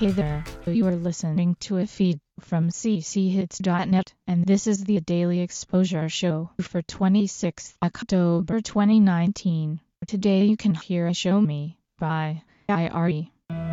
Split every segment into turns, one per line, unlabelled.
Hey there, you are listening to a feed from cchits.net, and this is the Daily Exposure Show for 26th October 2019. Today you can hear a Show Me by IRE.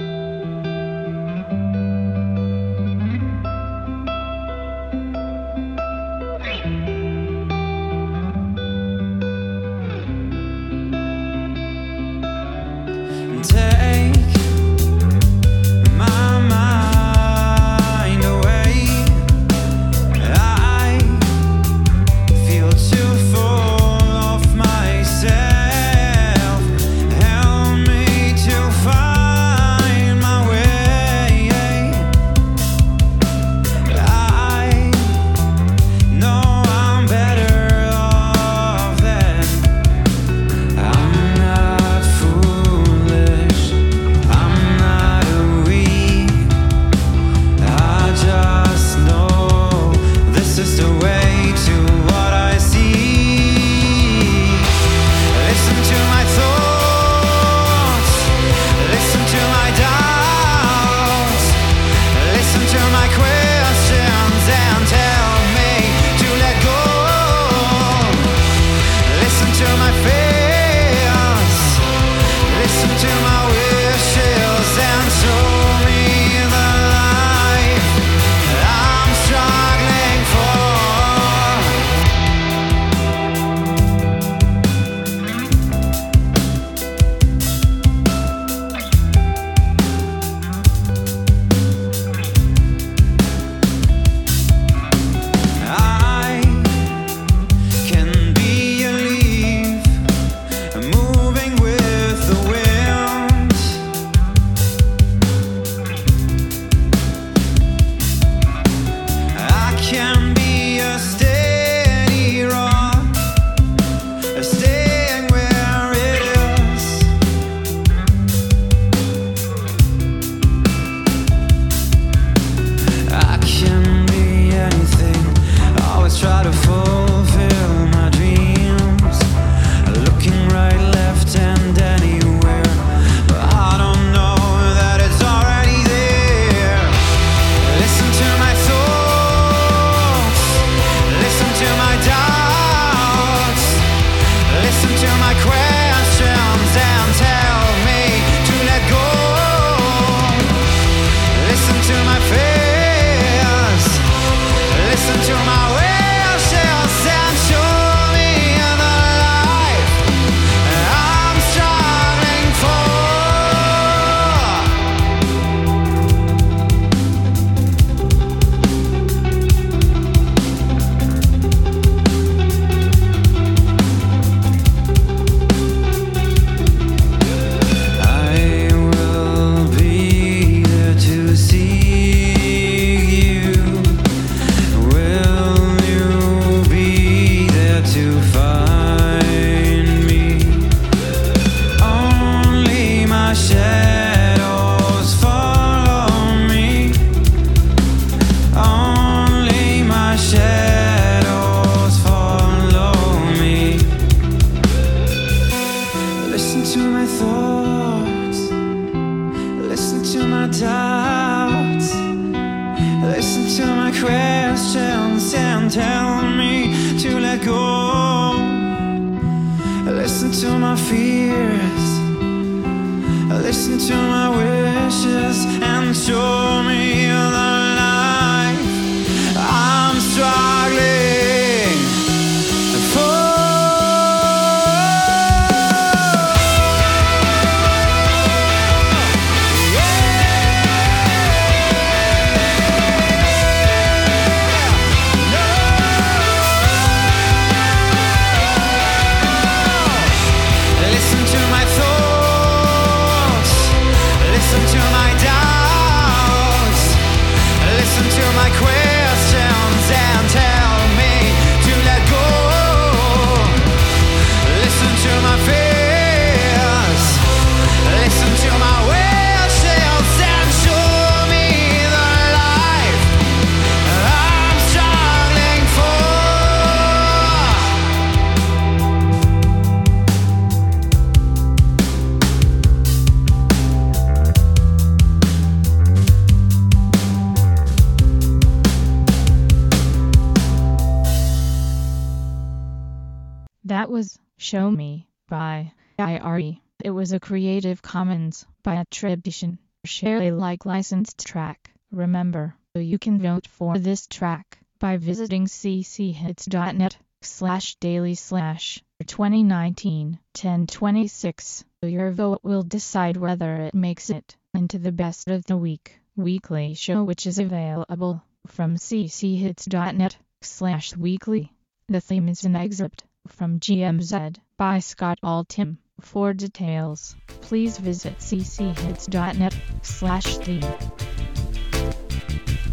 Doubts. Listen to my questions and tell me to let go. Listen to my fears. Listen to my wishes and show me the life I'm struggling for. Listen to my doubts.
That was Show Me by IRE. It was a Creative Commons by attribution, share Alike licensed track. Remember, you can vote for this track by visiting cchits.net/daily/2019-1026. Your vote will decide whether it makes it into the Best of the Week weekly show, which is available from cchits.net/weekly. The theme is an excerpt from GMZ by Scott Altham. For details, please visit cchits.net/theme.